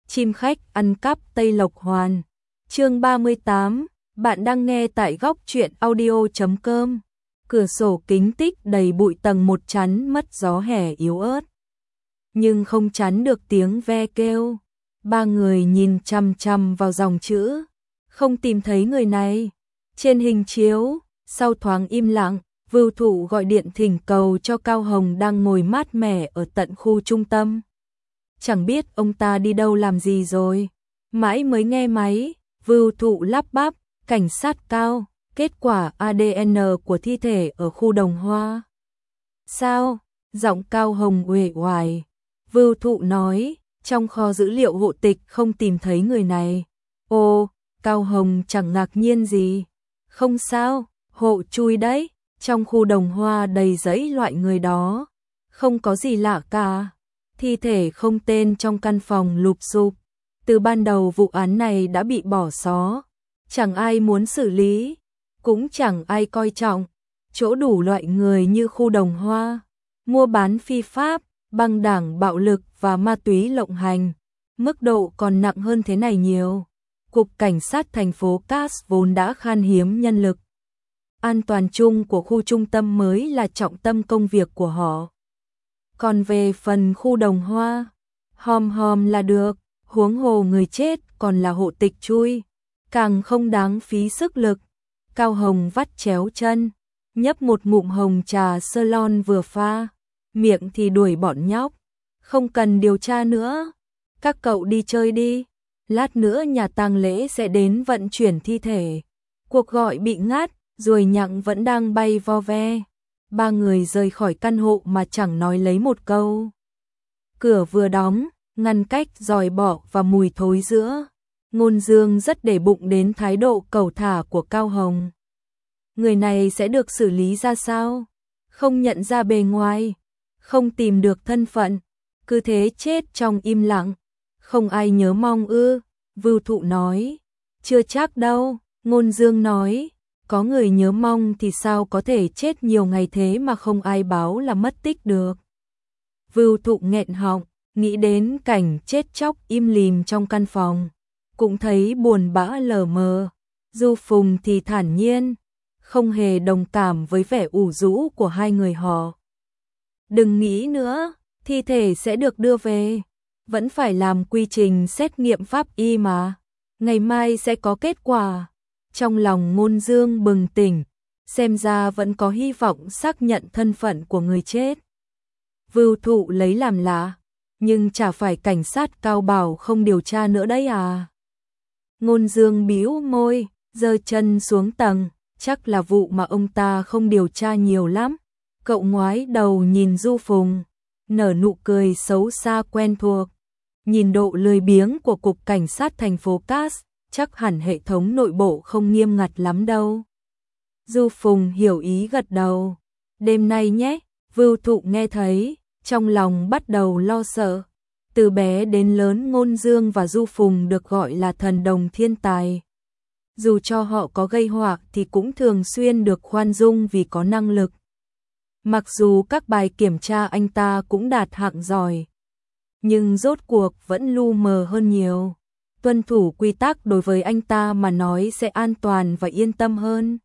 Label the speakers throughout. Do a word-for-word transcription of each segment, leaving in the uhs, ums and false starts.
Speaker 1: Chim khách ăn cắp Tây Lộc Hoàn. Chương ba mươi tám, bạn đang nghe tại góc truyện audio chấm com. Cửa sổ kính tích đầy bụi tầng một chắn mất gió hè yếu ớt, nhưng không chắn được tiếng ve kêu. Ba người nhìn chằm chằm vào dòng chữ, không tìm thấy người này. Trên hình chiếu, sau thoáng im lặng, Vưu Thụ gọi điện thỉnh cầu cho Cao Hồng đang ngồi mát mẻ ở tận khu trung tâm. Chẳng biết ông ta đi đâu làm gì rồi. Mãi mới nghe máy, Vưu Thụ lắp bắp, cảnh sát Cao, kết quả a đê en của thi thể ở khu Đồng Hoa. Sao? Giọng Cao Hồng uể oải. Vưu Thụ nói, trong kho dữ liệu hộ tịch không tìm thấy người này. Ồ, Cao Hồng chẳng ngạc nhiên gì. Không sao, hộ chui đấy, trong khu Đồng Hoa đầy rẫy loại người đó. Không có gì lạ cả. Thi thể không tên trong căn phòng lụp xụp. Từ ban đầu vụ án này đã bị bỏ xó. Chẳng ai muốn xử lý, cũng chẳng ai coi trọng. Chỗ đủ loại người như khu Đồng Hoa, mua bán phi pháp, băng đảng bạo lực và ma túy lộng hành. Mức độ còn nặng hơn thế này nhiều. Cục Cảnh sát thành phố Cát vốn đã khan hiếm nhân lực. An toàn chung của khu trung tâm mới là trọng tâm công việc của họ. Còn về phần khu Đồng Hoa, hòm hòm là được, huống hồ người chết còn là hộ tịch chui, càng không đáng phí sức lực. Cao Hồng vắt chéo chân, nhấp một ngụm hồng trà Ceylon vừa pha, miệng thì đuổi bọn nhóc. Không cần điều tra nữa, các cậu đi chơi đi, lát nữa nhà tang lễ sẽ đến vận chuyển thi thể. Cuộc gọi bị ngắt, ruồi nhặng vẫn đang bay vo ve. Ba người rời khỏi căn hộ mà chẳng nói lấy một câu. Cửa vừa đóng, ngăn cách dòi bọ và mùi thối giữa. Ngôn Dương rất để bụng đến thái độ cẩu thả của Cao Hồng. Người này sẽ được xử lý ra sao? Không nhận ra bề ngoài, không tìm được thân phận, cứ thế chết trong im lặng. Không ai nhớ mong ư? Vưu Thụ nói. Chưa chắc đâu, Ngôn Dương nói. Có người nhớ mong thì sao có thể chết nhiều ngày thế mà không ai báo là mất tích được. Vưu Thụ nghẹn họng, nghĩ đến cảnh chết chóc im lìm trong căn phòng, cũng thấy buồn bã lờ mờ. Du Phùng thì thản nhiên, không hề đồng cảm với vẻ ủ rũ của hai người họ. Đừng nghĩ nữa, thi thể sẽ được đưa về, vẫn phải làm quy trình xét nghiệm pháp y mà, ngày mai sẽ có kết quả. Trong lòng Ngôn Dương bừng tỉnh, xem ra vẫn có hy vọng xác nhận thân phận của người chết. Vưu Thụ lấy làm lạ, nhưng chả phải cảnh sát Cao bảo không điều tra nữa đấy à? Ngôn Dương bĩu môi, giơ chân xuống tầng, chắc là vụ mà ông ta không điều tra nhiều lắm. Cậu ngoái đầu nhìn Du Phùng, nở nụ cười xấu xa quen thuộc. Nhìn độ lười biếng của Cục Cảnh sát thành phố Cát, chắc hẳn hệ thống nội bộ không nghiêm ngặt lắm đâu. Du Phùng hiểu ý gật đầu. Đêm nay nhé. Vưu Thụ nghe thấy, trong lòng bắt đầu lo sợ. Từ bé đến lớn Ngôn Dương và Du Phùng được gọi là thần đồng thiên tài. Dù cho họ có gây họa thì cũng thường xuyên được khoan dung vì có năng lực. Mặc dù các bài kiểm tra anh ta cũng đạt hạng giỏi, nhưng rốt cuộc vẫn lu mờ hơn nhiều. Tuân thủ quy tắc đối với anh ta mà nói sẽ an toàn và yên tâm hơn.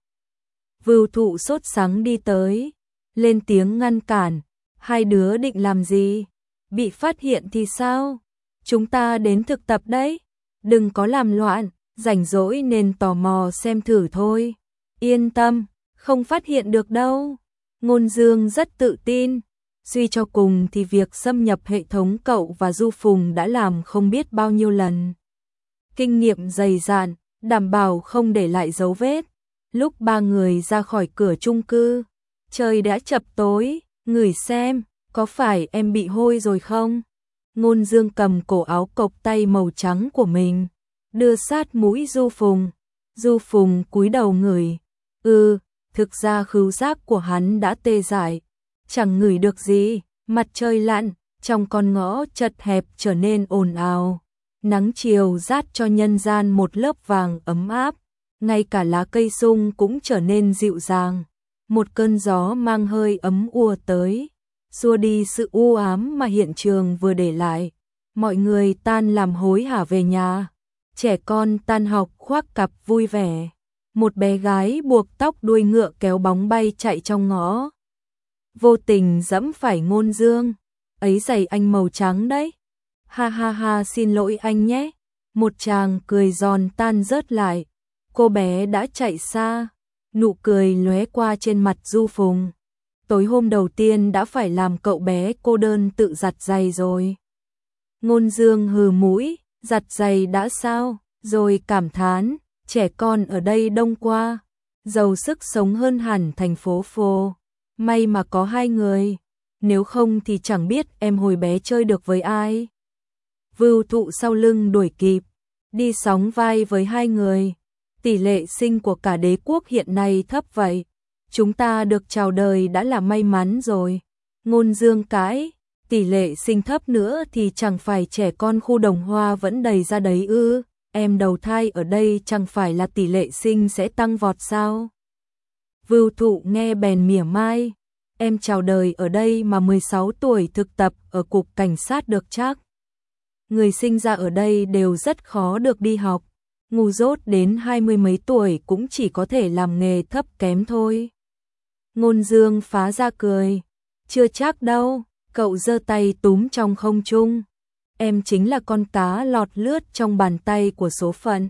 Speaker 1: Vưu Thụ sốt sắng đi tới, lên tiếng ngăn cản. Hai đứa định làm gì? Bị phát hiện thì sao? Chúng ta đến thực tập đấy. Đừng có làm loạn, rảnh rỗi nên tò mò xem thử thôi. Yên tâm, không phát hiện được đâu. Ngôn Dương rất tự tin. Suy cho cùng thì việc xâm nhập hệ thống cậu và Du Phùng đã làm không biết bao nhiêu lần. Kinh nghiệm dày dạn, đảm bảo không để lại dấu vết. Lúc ba người ra khỏi cửa chung cư, trời đã chập tối. Ngửi xem, có phải em bị hôi rồi không? Ngôn Dương cầm cổ áo cộc tay màu trắng của mình, đưa sát mũi Du Phùng. Du Phùng cúi đầu ngửi. Ừ, thực ra khứu giác của hắn đã tê dại, chẳng ngửi được gì. Mặt trời lặn, trong con ngõ chật hẹp trở nên ồn ào. Nắng chiều rát cho nhân gian một lớp vàng ấm áp, ngay cả lá cây sung cũng trở nên dịu dàng. Một cơn gió mang hơi ấm ùa tới, xua đi sự u ám mà hiện trường vừa để lại. Mọi người tan làm hối hả về nhà. Trẻ con tan học khoác cặp vui vẻ. Một bé gái buộc tóc đuôi ngựa kéo bóng bay chạy trong ngõ. Vô tình dẫm phải Ngôn Dương. Ấy giày anh màu trắng đấy. Ha ha ha, xin lỗi anh nhé. Một tràng cười giòn tan rớt lại. Cô bé đã chạy xa. Nụ cười lóe qua trên mặt Du Phùng. Tối hôm đầu tiên đã phải làm cậu bé cô đơn tự giặt giày rồi. Ngôn Dương hừ mũi, giặt giày đã sao, rồi cảm thán, trẻ con ở đây đông quá, giàu sức sống hơn hẳn thành phố phô. May mà có hai người, nếu không thì chẳng biết em hồi bé chơi được với ai. Vưu Thụ sau lưng đuổi kịp, đi sóng vai với hai người. Tỷ lệ sinh của cả đế quốc hiện nay thấp vậy. Chúng ta được chào đời đã là may mắn rồi. Ngôn Dương cãi, tỷ lệ sinh thấp nữa thì chẳng phải trẻ con khu Đồng Hoa vẫn đầy ra đấy ư, em đầu thai ở đây chẳng phải là tỷ lệ sinh sẽ tăng vọt sao? Vưu Thụ nghe bèn mỉa mai, em chào đời ở đây mà mười sáu tuổi thực tập ở cục cảnh sát được chắc. Người sinh ra ở đây đều rất khó được đi học, ngu dốt đến hai mươi mấy tuổi cũng chỉ có thể làm nghề thấp kém thôi. Ngôn Dương phá ra cười, chưa chắc đâu, cậu giơ tay túm trong không trung. Em chính là con cá lọt lướt trong bàn tay của số phận.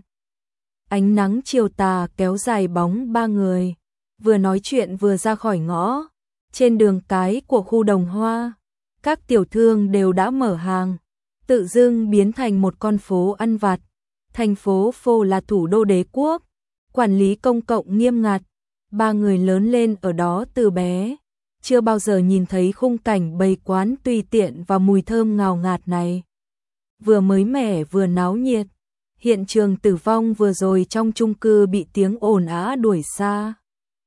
Speaker 1: Ánh nắng chiều tà kéo dài bóng ba người, vừa nói chuyện vừa ra khỏi ngõ. Trên đường cái của khu Đồng Hoa, các tiểu thương đều đã mở hàng, tự dưng biến thành một con phố ăn vặt. Thành phố phô là thủ đô đế quốc, quản lý công cộng nghiêm ngặt. Ba người lớn lên ở đó từ bé, chưa bao giờ nhìn thấy khung cảnh bày quán tùy tiện và mùi thơm ngào ngạt này. Vừa mới mẻ vừa náo nhiệt, hiện trường tử vong vừa rồi trong chung cư bị tiếng ồn ào đuổi xa.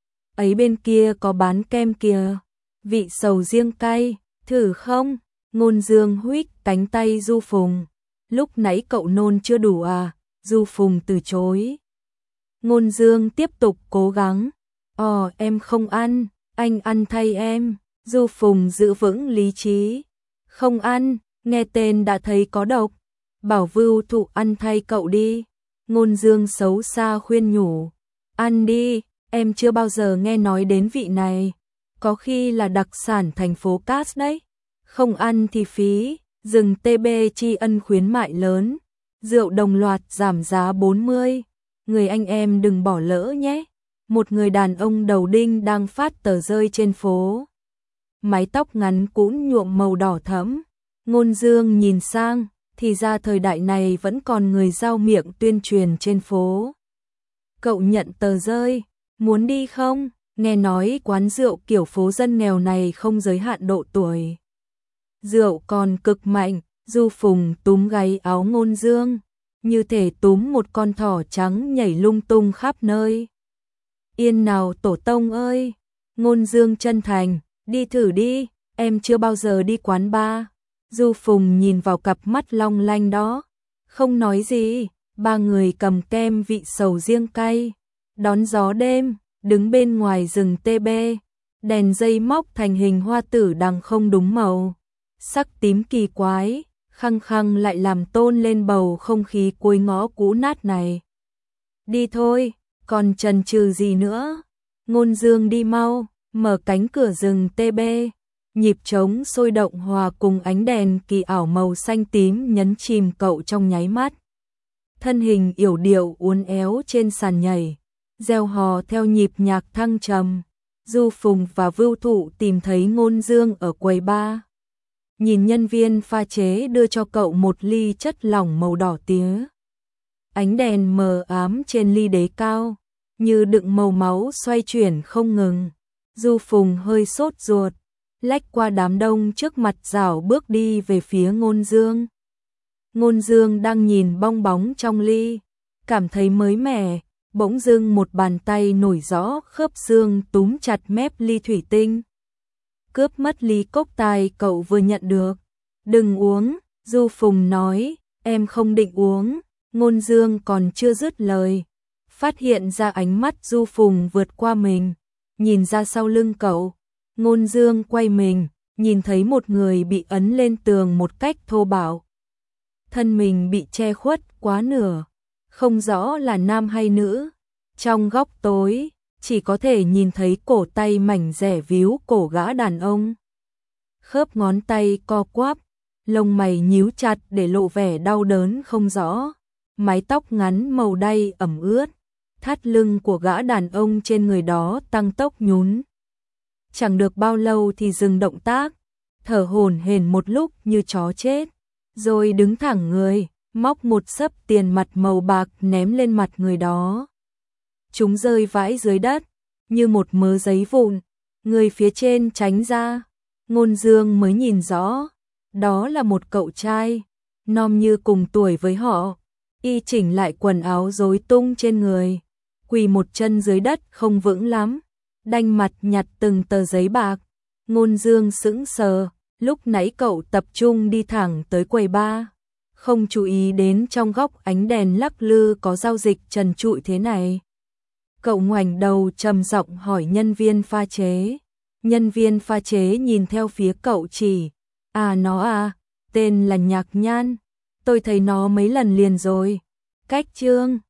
Speaker 1: Ấy bên kia có bán kem kìa, vị sầu riêng cay, thử không? Ngôn Dương huých cánh tay Du Phùng. Lúc nãy cậu nôn chưa đủ à? Du Phùng từ chối. Ngôn Dương tiếp tục cố gắng. Ồ, em không ăn, anh ăn thay em. Du Phùng giữ vững lý trí. Không ăn, nghe tên đã thấy có độc. Bảo Vưu Thụ ăn thay cậu đi. Ngôn Dương xấu xa khuyên nhủ. Ăn đi, em chưa bao giờ nghe nói đến vị này. Có khi là đặc sản thành phố Cát đấy. Không ăn thì phí, dừng tê bê tri ân khuyến mại lớn. Rượu đồng loạt giảm giá bốn mươi. Người anh em đừng bỏ lỡ nhé. Một người đàn ông đầu đinh đang phát tờ rơi trên phố. Mái tóc ngắn cũng nhuộm màu đỏ thẫm. Ngôn Dương nhìn sang, thì ra thời đại này vẫn còn người rao miệng tuyên truyền trên phố. Cậu nhận tờ rơi, muốn đi không? Nghe nói quán rượu kiểu phố dân nghèo này không giới hạn độ tuổi. Rượu còn cực mạnh. Du Phùng túm gáy áo Ngôn Dương, như thể túm một con thỏ trắng nhảy lung tung khắp nơi. Yên nào tổ tông ơi! Ngôn Dương chân thành, đi thử đi, em chưa bao giờ đi quán bar. Du Phùng nhìn vào cặp mắt long lanh đó, không nói gì. Ba người cầm kem vị sầu riêng cay, đón gió đêm, đứng bên ngoài rừng tê bê. Đèn dây móc thành hình hoa tử đằng không đúng màu, sắc tím kỳ quái, khăng khăng lại làm tôn lên bầu không khí cuối ngõ cũ nát này. Đi thôi, còn chần chừ gì nữa? Ngôn Dương đi mau, mở cánh cửa rừng tê bê, nhịp trống sôi động hòa cùng ánh đèn kỳ ảo màu xanh tím nhấn chìm cậu trong nháy mắt. Thân hình yểu điệu uốn éo trên sàn nhảy, reo hò theo nhịp nhạc thăng trầm. Du Phùng và Vưu Thụ tìm thấy Ngôn Dương ở quầy bar. Nhìn nhân viên pha chế đưa cho cậu một ly chất lỏng màu đỏ tía. Ánh đèn mờ ám trên ly đế cao, như đựng màu máu xoay chuyển không ngừng. Du Phùng hơi sốt ruột, lách qua đám đông trước mặt rảo bước đi về phía Ngôn Dương. Ngôn Dương đang nhìn bong bóng trong ly, cảm thấy mới mẻ, bỗng dưng một bàn tay nổi rõ khớp xương túm chặt mép ly thủy tinh. Cướp mất ly cốc tài cậu vừa nhận được. Đừng uống, Du Phùng nói, em không định uống. Ngôn Dương còn chưa dứt lời, phát hiện ra ánh mắt Du Phùng vượt qua mình, nhìn ra sau lưng cậu. Ngôn Dương quay mình, nhìn thấy một người bị ấn lên tường một cách thô bạo. thân mình bị che khuất quá nửa, không rõ là nam hay nữ. Trong góc tối, chỉ có thể nhìn thấy cổ tay mảnh dẻ víu cổ gã đàn ông. Khớp ngón tay co quắp, lông mày nhíu chặt để lộ vẻ đau đớn không rõ. Mái tóc ngắn màu đay ẩm ướt, thắt lưng của gã đàn ông trên người đó tăng tốc nhún. Chẳng được bao lâu thì dừng động tác, thở hổn hển một lúc như chó chết, rồi đứng thẳng người, móc một xấp tiền mặt màu bạc ném lên mặt người đó. Chúng rơi vãi dưới đất, như một mớ giấy vụn, người phía trên tránh ra. Ngôn Dương mới nhìn rõ, đó là một cậu trai, nom như cùng tuổi với họ, y chỉnh lại quần áo rối tung trên người, quỳ một chân dưới đất không vững lắm, đanh mặt nhặt từng tờ giấy bạc. Ngôn Dương sững sờ, lúc nãy cậu tập trung đi thẳng tới quầy bar, không chú ý đến trong góc ánh đèn lắc lư có giao dịch trần trụi thế này. Cậu ngoảnh đầu trầm giọng hỏi nhân viên pha chế. Nhân viên pha chế nhìn theo phía cậu chỉ, à nó à, tên là Nhạc Nhan, tôi thấy nó mấy lần liền rồi. Cách Trương